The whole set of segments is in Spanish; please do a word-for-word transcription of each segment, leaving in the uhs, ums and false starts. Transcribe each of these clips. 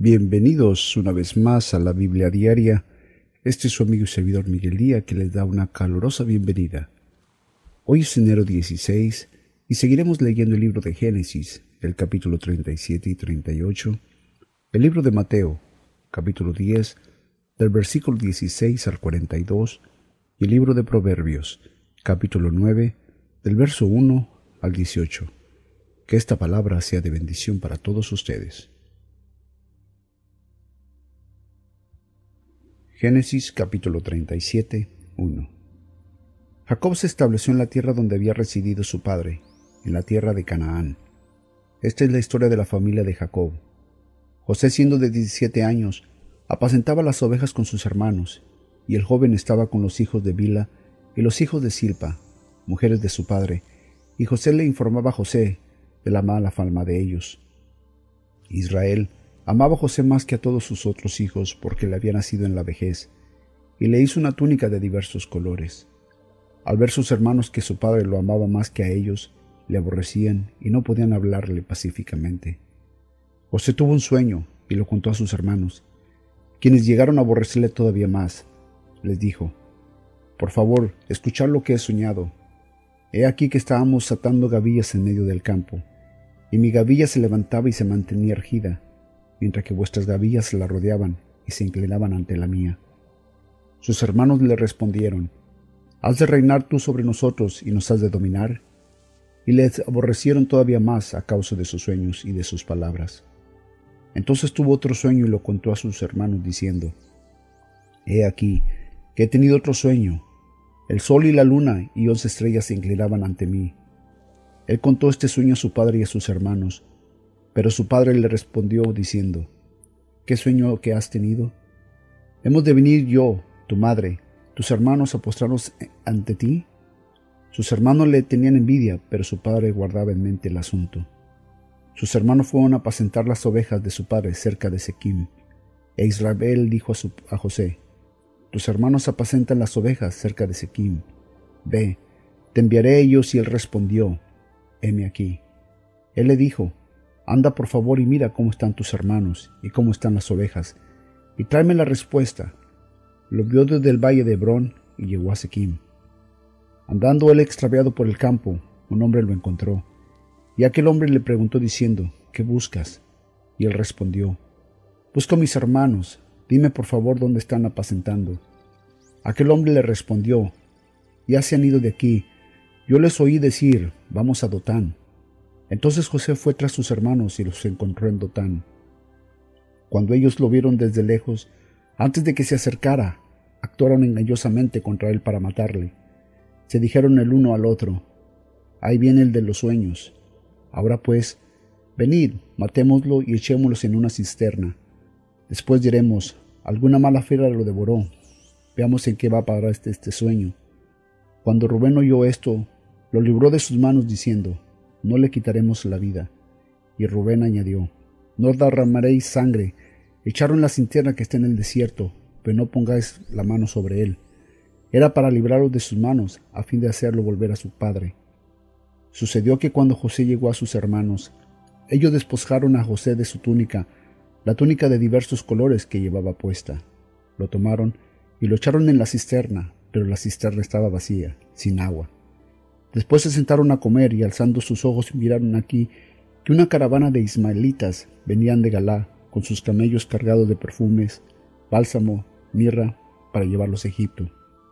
Bienvenidos una vez más a la Biblia Diaria. Este es su amigo y servidor Miguel Díaz, que les da una calurosa bienvenida. Hoy es enero dieciséis y seguiremos leyendo el libro de Génesis, el capítulo treinta y siete y treinta y ocho, el libro de Mateo, capítulo diez, del versículo dieciséis al cuarenta y dos, y el libro de Proverbios, capítulo nueve, del verso uno al dieciocho. Que esta palabra sea de bendición para todos ustedes. Génesis capítulo treinta y siete, uno. Jacob se estableció en la tierra donde había residido su padre, en la tierra de Canaán. Esta es la historia de la familia de Jacob. José, siendo de diecisiete años, apacentaba las ovejas con sus hermanos, y el joven estaba con los hijos de Bila y los hijos de Silpa, mujeres de su padre, y José le informaba a José de la mala fama de ellos. Israel amaba a José más que a todos sus otros hijos porque le había nacido en la vejez, y le hizo una túnica de diversos colores. Al ver sus hermanos que su padre lo amaba más que a ellos, le aborrecían y no podían hablarle pacíficamente. José tuvo un sueño y lo contó a sus hermanos, quienes llegaron a aborrecerle todavía más. Les dijo: «Por favor, escuchad lo que he soñado. He aquí que estábamos atando gavillas en medio del campo, y mi gavilla se levantaba y se mantenía erguida, mientras que vuestras gavillas la rodeaban y se inclinaban ante la mía». Sus hermanos le respondieron: «¿Has de reinar tú sobre nosotros y nos has de dominar?». Y les aborrecieron todavía más a causa de sus sueños y de sus palabras. Entonces tuvo otro sueño y lo contó a sus hermanos, diciendo: «He aquí que he tenido otro sueño. El sol y la luna y once estrellas se inclinaban ante mí». Él contó este sueño a su padre y a sus hermanos, pero su padre le respondió diciendo: «¿Qué sueño que has tenido? ¿Hemos de venir yo, tu madre, tus hermanos a postrarnos ante ti?». Sus hermanos le tenían envidia, pero su padre guardaba en mente el asunto. Sus hermanos fueron a apacentar las ovejas de su padre cerca de Sequim, e Israel dijo a, su, a José: «Tus hermanos apacentan las ovejas cerca de Sequim. Ve, te enviaré a ellos». Y él respondió: «Heme aquí». Él le dijo: «Anda por favor y mira cómo están tus hermanos y cómo están las ovejas, y tráeme la respuesta». Lo vio desde el valle de Hebrón y llegó a Sequim. Andando él extraviado por el campo, un hombre lo encontró, y aquel hombre le preguntó diciendo: «¿Qué buscas?». Y él respondió: «Busco a mis hermanos, dime por favor dónde están apacentando». Aquel hombre le respondió: «Ya se han ido de aquí, yo les oí decir: vamos a Dotán». Entonces José fue tras sus hermanos y los encontró en Dotán. Cuando ellos lo vieron desde lejos, antes de que se acercara, actuaron engañosamente contra él para matarle. Se dijeron el uno al otro: «Ahí viene el de los sueños. Ahora pues, venid, matémoslo y echémoslo en una cisterna. Después diremos: alguna mala fiera lo devoró. Veamos en qué va a parar este, este sueño». Cuando Rubén oyó esto, lo libró de sus manos diciendo: «No le quitaremos la vida». Y Rubén añadió: «No derramaréis sangre. Echaron la cisterna que está en el desierto, pero no pongáis la mano sobre él». Era para librarlos de sus manos, a fin de hacerlo volver a su padre. Sucedió que cuando José llegó a sus hermanos, ellos despojaron a José de su túnica, la túnica de diversos colores que llevaba puesta. Lo tomaron y lo echaron en la cisterna, pero la cisterna estaba vacía, sin agua. Después se sentaron a comer y, alzando sus ojos, miraron aquí que una caravana de ismaelitas venían de Galá con sus camellos cargados de perfumes, bálsamo, mirra, para llevarlos a Egipto.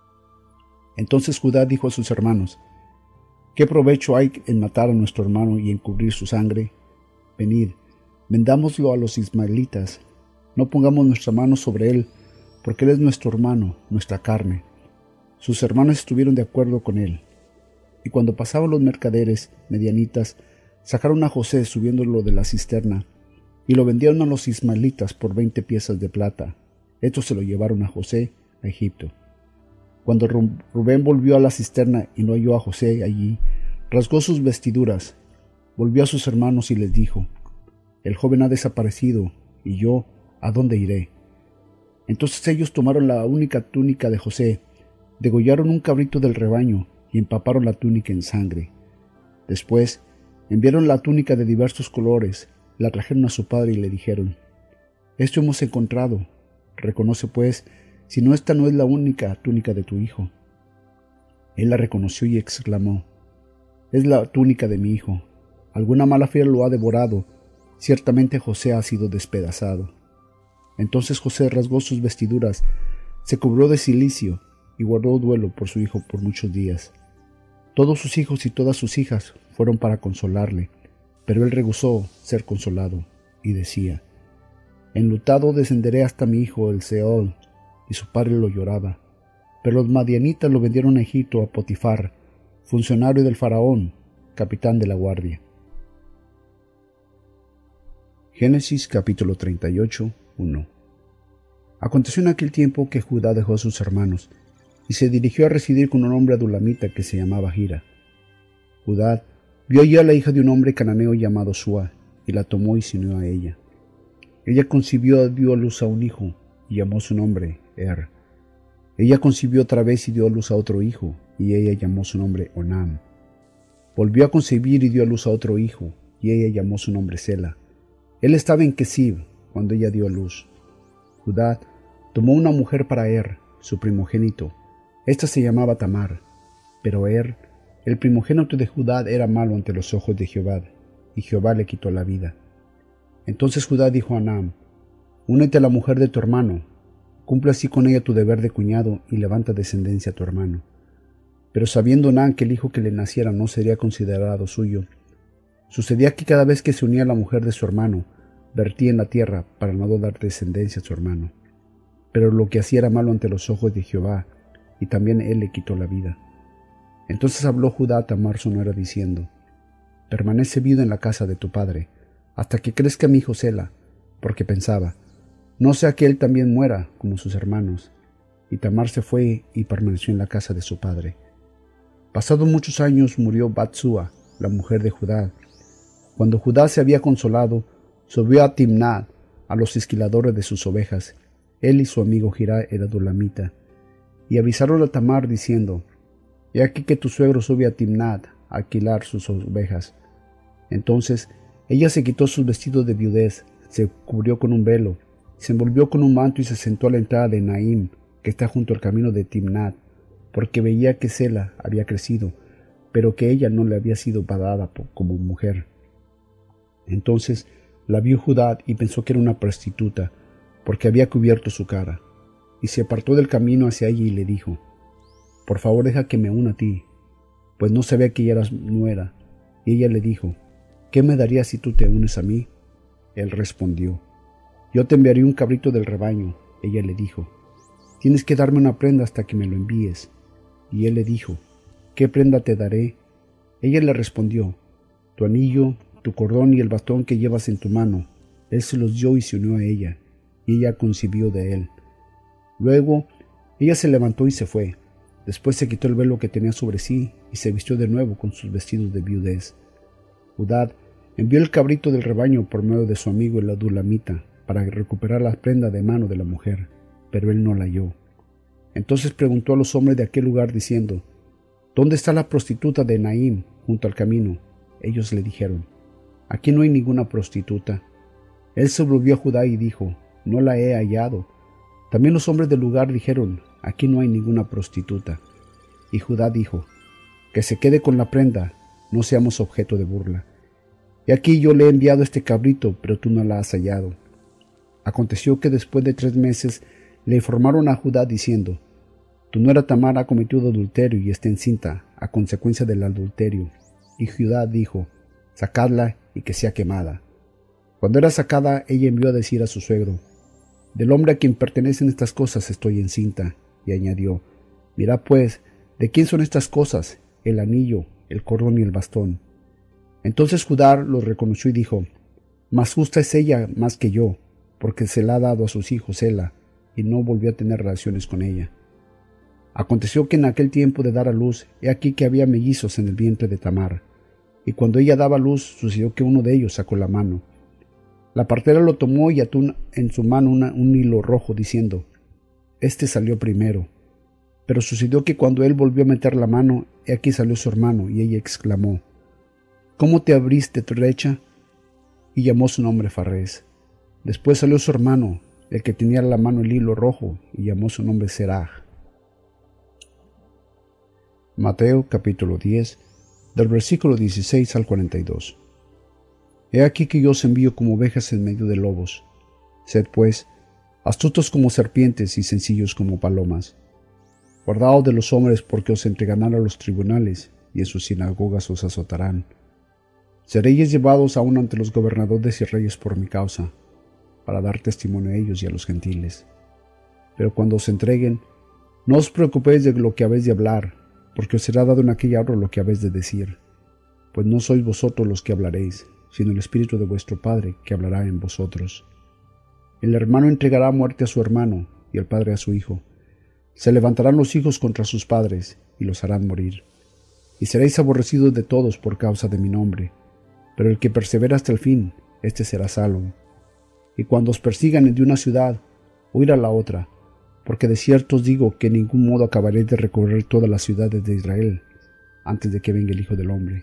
Entonces Judá dijo a sus hermanos: «¿Qué provecho hay en matar a nuestro hermano y encubrir su sangre? Venid, vendámoslo a los ismaelitas. No pongamos nuestra mano sobre él, porque él es nuestro hermano, nuestra carne». Sus hermanos estuvieron de acuerdo con él. Y cuando pasaban los mercaderes medianitas, sacaron a José subiéndolo de la cisterna, y lo vendieron a los ismaelitas por veinte piezas de plata. Estos se lo llevaron a José a Egipto. Cuando Rubén volvió a la cisterna y no halló a José allí, rasgó sus vestiduras, volvió a sus hermanos y les dijo: «El joven ha desaparecido, y yo, ¿a dónde iré?». Entonces ellos tomaron la única túnica de José, degollaron un cabrito del rebaño y empaparon la túnica en sangre. Después enviaron la túnica de diversos colores, la trajeron a su padre y le dijeron: Esto hemos encontrado. Reconoce, pues, si no esta no es la única túnica de tu hijo. Él la reconoció y exclamó: es la túnica de mi hijo. Alguna mala fiera lo ha devorado. Ciertamente José ha sido despedazado. Entonces José rasgó sus vestiduras, se cubrió de cilicio y guardó duelo por su hijo por muchos días. Todos sus hijos y todas sus hijas fueron para consolarle, pero él rehusó ser consolado y decía: enlutado descenderé hasta mi hijo el Seol. Y su padre lo lloraba. Pero los madianitas lo vendieron a Egipto, a Potifar, funcionario del faraón, capitán de la guardia. Génesis capítulo treinta y ocho, uno. Aconteció en aquel tiempo que Judá dejó a sus hermanos y se dirigió a residir con un hombre adulamita que se llamaba Hira. Judá vio allí a la hija de un hombre cananeo llamado Sua, y la tomó y se unió a ella. Ella concibió y dio a luz a un hijo, y llamó su nombre Er. Ella concibió otra vez y dio a luz a otro hijo, y ella llamó su nombre Onam. Volvió a concebir y dio a luz a otro hijo, y ella llamó su nombre Sela. Él estaba en Kesib cuando ella dio a luz. Judá tomó una mujer para Er, su primogénito. Esta se llamaba Tamar, pero Er, el primogénito de Judá, era malo ante los ojos de Jehová, y Jehová le quitó la vida. Entonces Judá dijo a Onam: únete a la mujer de tu hermano, cumple así con ella tu deber de cuñado y levanta descendencia a tu hermano. Pero sabiendo Onam que el hijo que le naciera no sería considerado suyo, sucedía que cada vez que se unía a la mujer de su hermano, vertía en la tierra para no dar descendencia a su hermano. Pero lo que hacía era malo ante los ojos de Jehová, y también él le quitó la vida. Entonces habló Judá a Tamar su nuera diciendo: permanece viuda en la casa de tu padre, hasta que crezca mi hijo Sela, porque pensaba: no sea que él también muera como sus hermanos. Y Tamar se fue y permaneció en la casa de su padre. Pasados muchos años murió Batsua, la mujer de Judá. Cuando Judá se había consolado, subió a Timnat, a los esquiladores de sus ovejas. Él y su amigo Hira el adulamita. Y avisaron a Tamar diciendo: he aquí que tu suegro sube a Timnat a alquilar sus ovejas. Entonces ella se quitó sus vestidos de viudez, se cubrió con un velo, se envolvió con un manto y se sentó a la entrada de Naim, que está junto al camino de Timnat, porque veía que Sela había crecido, pero que ella no le había sido dada como mujer. Entonces la vio Judá y pensó que era una prostituta, porque había cubierto su cara, y se apartó del camino hacia ella y le dijo: por favor deja que me una a ti, pues no sabía que ella era nuera. Y ella le dijo: ¿qué me darías si tú te unes a mí? Él respondió: yo te enviaré un cabrito del rebaño. Ella le dijo: tienes que darme una prenda hasta que me lo envíes. Y él le dijo: ¿qué prenda te daré? Ella le respondió: tu anillo, tu cordón y el bastón que llevas en tu mano. Él se los dio y se unió a ella, y ella concibió de él. Luego ella se levantó y se fue. Después se quitó el velo que tenía sobre sí y se vistió de nuevo con sus vestidos de viudez. Judá envió el cabrito del rebaño por medio de su amigo el adulamita para recuperar la prenda de mano de la mujer, pero él no la halló. Entonces preguntó a los hombres de aquel lugar diciendo: ¿dónde está la prostituta de Naim junto al camino? Ellos le dijeron: aquí no hay ninguna prostituta. Él se volvió a Judá y dijo: no la he hallado. También los hombres del lugar dijeron: aquí no hay ninguna prostituta. Y Judá dijo: que se quede con la prenda, no seamos objeto de burla. Y aquí yo le he enviado este cabrito, pero tú no la has hallado. Aconteció que después de tres meses le informaron a Judá diciendo: tu nuera Tamar ha cometido adulterio y está encinta a consecuencia del adulterio. Y Judá dijo: sacadla y que sea quemada. Cuando era sacada, ella envió a decir a su suegro: del hombre a quien pertenecen estas cosas estoy encinta. Y añadió: mirad pues, ¿de quién son estas cosas? El anillo, el cordón y el bastón. Entonces Judá los reconoció y dijo: más justa es ella más que yo, porque se la ha dado a sus hijos Sela, y no volvió a tener relaciones con ella. Aconteció que en aquel tiempo de dar a luz, he aquí que había mellizos en el vientre de Tamar, y cuando ella daba luz, sucedió que uno de ellos sacó la mano. La partera lo tomó y ató en su mano una, un hilo rojo, diciendo: este salió primero. Pero sucedió que cuando él volvió a meter la mano, he aquí salió su hermano, y ella exclamó: ¿cómo te abriste, brecha? Y llamó su nombre Farés. Después salió su hermano, el que tenía en la mano el hilo rojo, y llamó su nombre Seraj. Mateo capítulo diez, del versículo dieciséis al cuarenta y dos. He aquí que yo os envío como ovejas en medio de lobos. Sed, pues, astutos como serpientes y sencillos como palomas. Guardaos de los hombres, porque os entregarán a los tribunales, y en sus sinagogas os azotarán. Seréis llevados aún ante los gobernadores y reyes por mi causa, para dar testimonio a ellos y a los gentiles. Pero cuando os entreguen, no os preocupéis de lo que habéis de hablar, porque os será dado en aquella hora lo que habéis de decir. Pues no sois vosotros los que hablaréis, sino el Espíritu de vuestro Padre que hablará en vosotros. El hermano entregará muerte a su hermano, y el padre a su hijo. Se levantarán los hijos contra sus padres, y los harán morir. Y seréis aborrecidos de todos por causa de mi nombre, pero el que persevera hasta el fin, éste será salvo. Y cuando os persigan de una ciudad, huid a la otra, porque de cierto os digo que en ningún modo acabaréis de recorrer todas las ciudades de Israel, antes de que venga el Hijo del Hombre.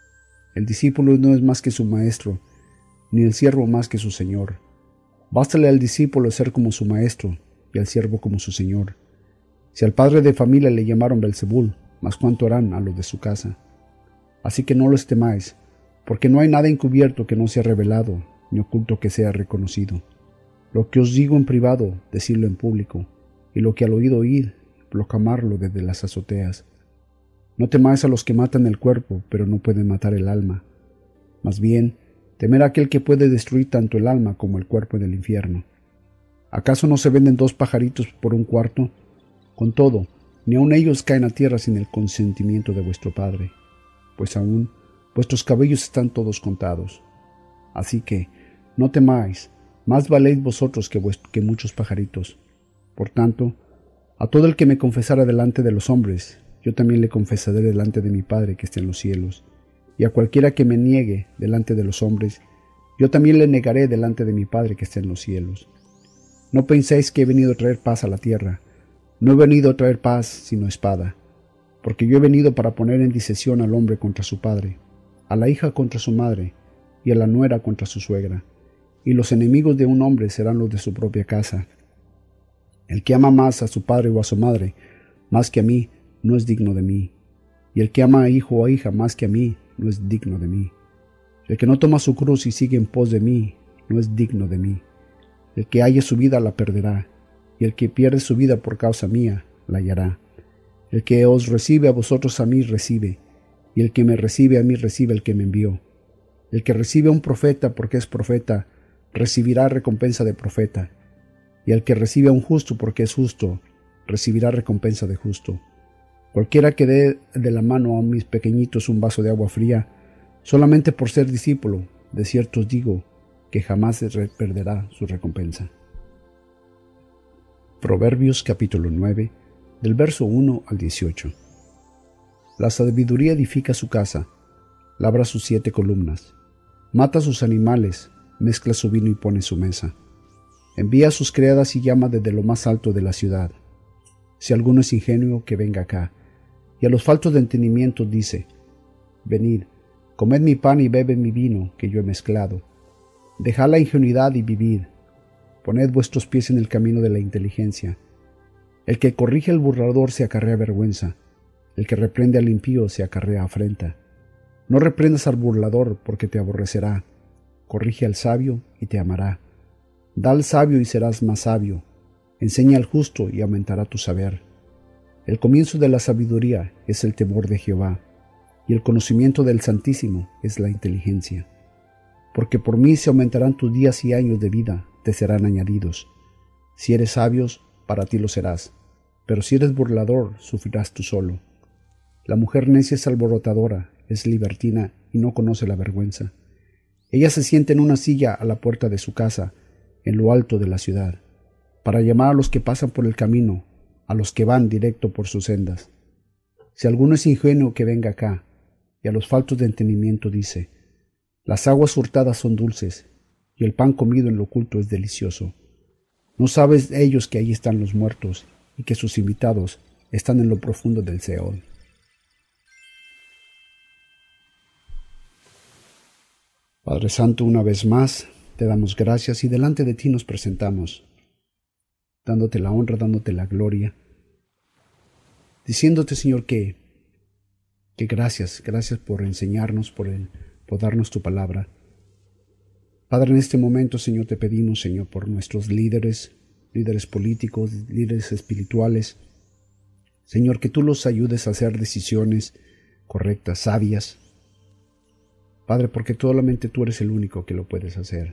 El discípulo no es más que su maestro, ni el siervo más que su señor. Bástale al discípulo ser como su maestro, y al siervo como su señor. Si al padre de familia le llamaron Belzebul, más cuánto harán a los de su casa. Así que no los temáis, porque no hay nada encubierto que no sea revelado, ni oculto que sea reconocido. Lo que os digo en privado, decidlo en público, y lo que al oído oír, proclamarlo desde las azoteas. No temáis a los que matan el cuerpo, pero no pueden matar el alma. Más bien, temed a aquel que puede destruir tanto el alma como el cuerpo en el infierno. ¿Acaso no se venden dos pajaritos por un cuarto? Con todo, ni aun ellos caen a tierra sin el consentimiento de vuestro Padre, pues aún vuestros cabellos están todos contados. Así que, no temáis, más valéis vosotros que, que muchos pajaritos. Por tanto, a todo el que me confesara delante de los hombres, yo también le confesaré delante de mi Padre que está en los cielos. Y a cualquiera que me niegue delante de los hombres, yo también le negaré delante de mi Padre que está en los cielos. No penséis que he venido a traer paz a la tierra. No he venido a traer paz, sino espada. Porque yo he venido para poner en disesión al hombre contra su padre, a la hija contra su madre, y a la nuera contra su suegra. Y los enemigos de un hombre serán los de su propia casa. El que ama más a su padre o a su madre, más que a mí, no es digno de mí. Y el que ama a hijo o a hija más que a mí, no es digno de mí. El que no toma su cruz y sigue en pos de mí, no es digno de mí. El que halle su vida la perderá, y el que pierde su vida por causa mía, la hallará. El que os recibe a vosotros a mí recibe, y el que me recibe a mí recibe el que me envió. El que recibe a un profeta porque es profeta, recibirá recompensa de profeta, y el que recibe a un justo porque es justo, recibirá recompensa de justo. Cualquiera que dé de la mano a mis pequeñitos un vaso de agua fría, solamente por ser discípulo, de cierto os digo, que jamás se perderá su recompensa. Proverbios capítulo nueve, del verso uno al dieciocho. La sabiduría edifica su casa, labra sus siete columnas, mata sus animales, mezcla su vino y pone su mesa. Envía a sus criadas y llama desde lo más alto de la ciudad. Si alguno es ingenuo, que venga acá. Y a los faltos de entendimiento dice, venid, comed mi pan y bebed mi vino, que yo he mezclado. Dejad la ingenuidad y vivid. Poned vuestros pies en el camino de la inteligencia. El que corrige al burlador se acarrea vergüenza. El que reprende al impío se acarrea afrenta. No reprendas al burlador, porque te aborrecerá. Corrige al sabio y te amará. Da al sabio y serás más sabio. Enseña al justo y aumentará tu saber. El comienzo de la sabiduría es el temor de Jehová, y el conocimiento del Santísimo es la inteligencia. Porque por mí se aumentarán tus días y años de vida, te serán añadidos. Si eres sabio, para ti lo serás, pero si eres burlador, sufrirás tú solo. La mujer necia es alborotadora, es libertina y no conoce la vergüenza. Ella se sienta en una silla a la puerta de su casa, en lo alto de la ciudad, para llamar a los que pasan por el camino, a los que van directo por sus sendas. Si alguno es ingenuo, que venga acá, y a los faltos de entendimiento dice, las aguas hurtadas son dulces, y el pan comido en lo oculto es delicioso. ¿No sabes ellos que allí están los muertos, y que sus invitados están en lo profundo del Seol? Padre Santo, una vez más, Te damos gracias y delante de ti nos presentamos, dándote la honra, dándote la gloria, diciéndote, Señor, que, que gracias, gracias por enseñarnos, por, el, por darnos tu palabra. Padre, en este momento, Señor, te pedimos, Señor, por nuestros líderes, líderes políticos, líderes espirituales, Señor, que tú los ayudes a hacer decisiones correctas, sabias. Padre, porque solamente tú eres el único que lo puedes hacer.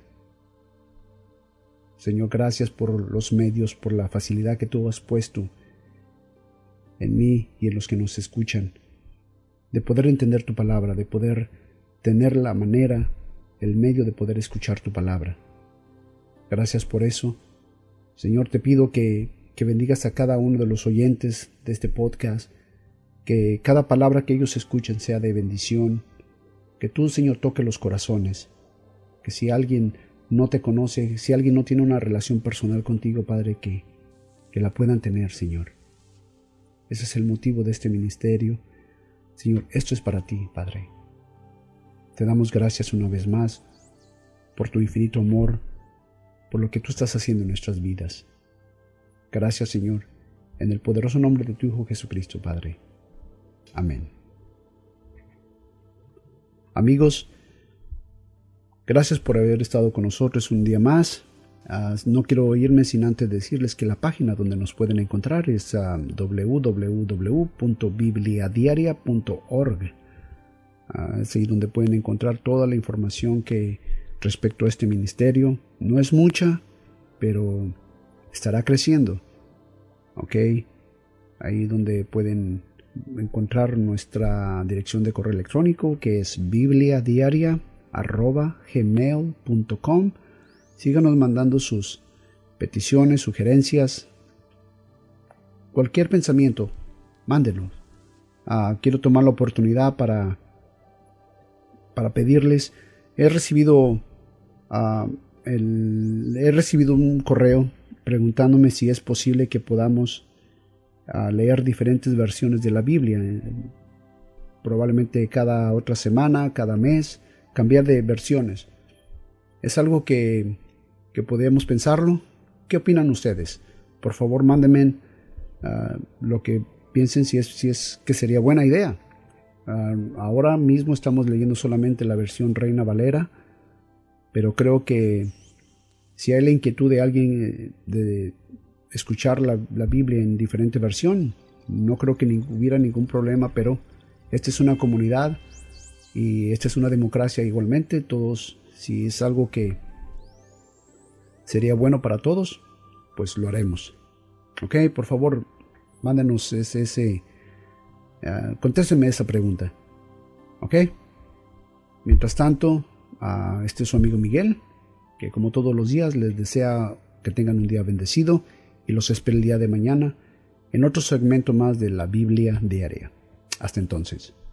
Señor, gracias por los medios, por la facilidad que tú has puesto en mí y en los que nos escuchan, de poder entender tu palabra, de poder tener la manera, el medio de poder escuchar tu palabra. Gracias por eso. Señor, te pido que, que bendigas a cada uno de los oyentes de este podcast, que cada palabra que ellos escuchen sea de bendición, que tú, Señor, toque los corazones, que si alguien no te conoce, si alguien no tiene una relación personal contigo, Padre, que, que la puedan tener, Señor. Ese es el motivo de este ministerio. Señor, esto es para ti, Padre. Te damos gracias una vez más por tu infinito amor, por lo que tú estás haciendo en nuestras vidas. Gracias, Señor, en el poderoso nombre de tu Hijo Jesucristo, Padre. Amén. Amigos, gracias por haber estado con nosotros un día más. Uh, no quiero irme sin antes decirles que la página donde nos pueden encontrar es uh, w w w punto biblia diaria punto org. Uh, es ahí donde pueden encontrar toda la información que respecto a este ministerio. No es mucha, pero estará creciendo. Ok, ahí donde pueden encontrar nuestra dirección de correo electrónico, que es biblia diaria arroba gmail punto com. Síganos mandando sus peticiones, sugerencias, cualquier pensamiento, mándenos. Uh, quiero tomar la oportunidad para, para pedirles. He recibido, uh, el, he recibido un correo preguntándome si es posible que podamos uh, leer diferentes versiones de la Biblia. Probablemente cada otra semana, cada mes, cambiar de versiones. Es algo que, que podríamos pensarlo. ¿Qué opinan ustedes? Por favor, mándenme uh, lo que piensen si es, si es que sería buena idea. Uh, ahora mismo estamos leyendo solamente la versión Reina Valera, pero creo que si hay la inquietud de alguien de escuchar la, la Biblia en diferente versión, no creo que ni, hubiera ningún problema, pero esta es una comunidad y esta es una democracia igualmente. Todos, si es algo que sería bueno para todos, pues lo haremos. Ok, por favor, mándenos ese, ese uh, contéstenme esa pregunta. Ok, mientras tanto, uh, este es su amigo Miguel, que como todos los días les desea que tengan un día bendecido y los espero el día de mañana en otro segmento más de la Biblia Diaria. Hasta entonces.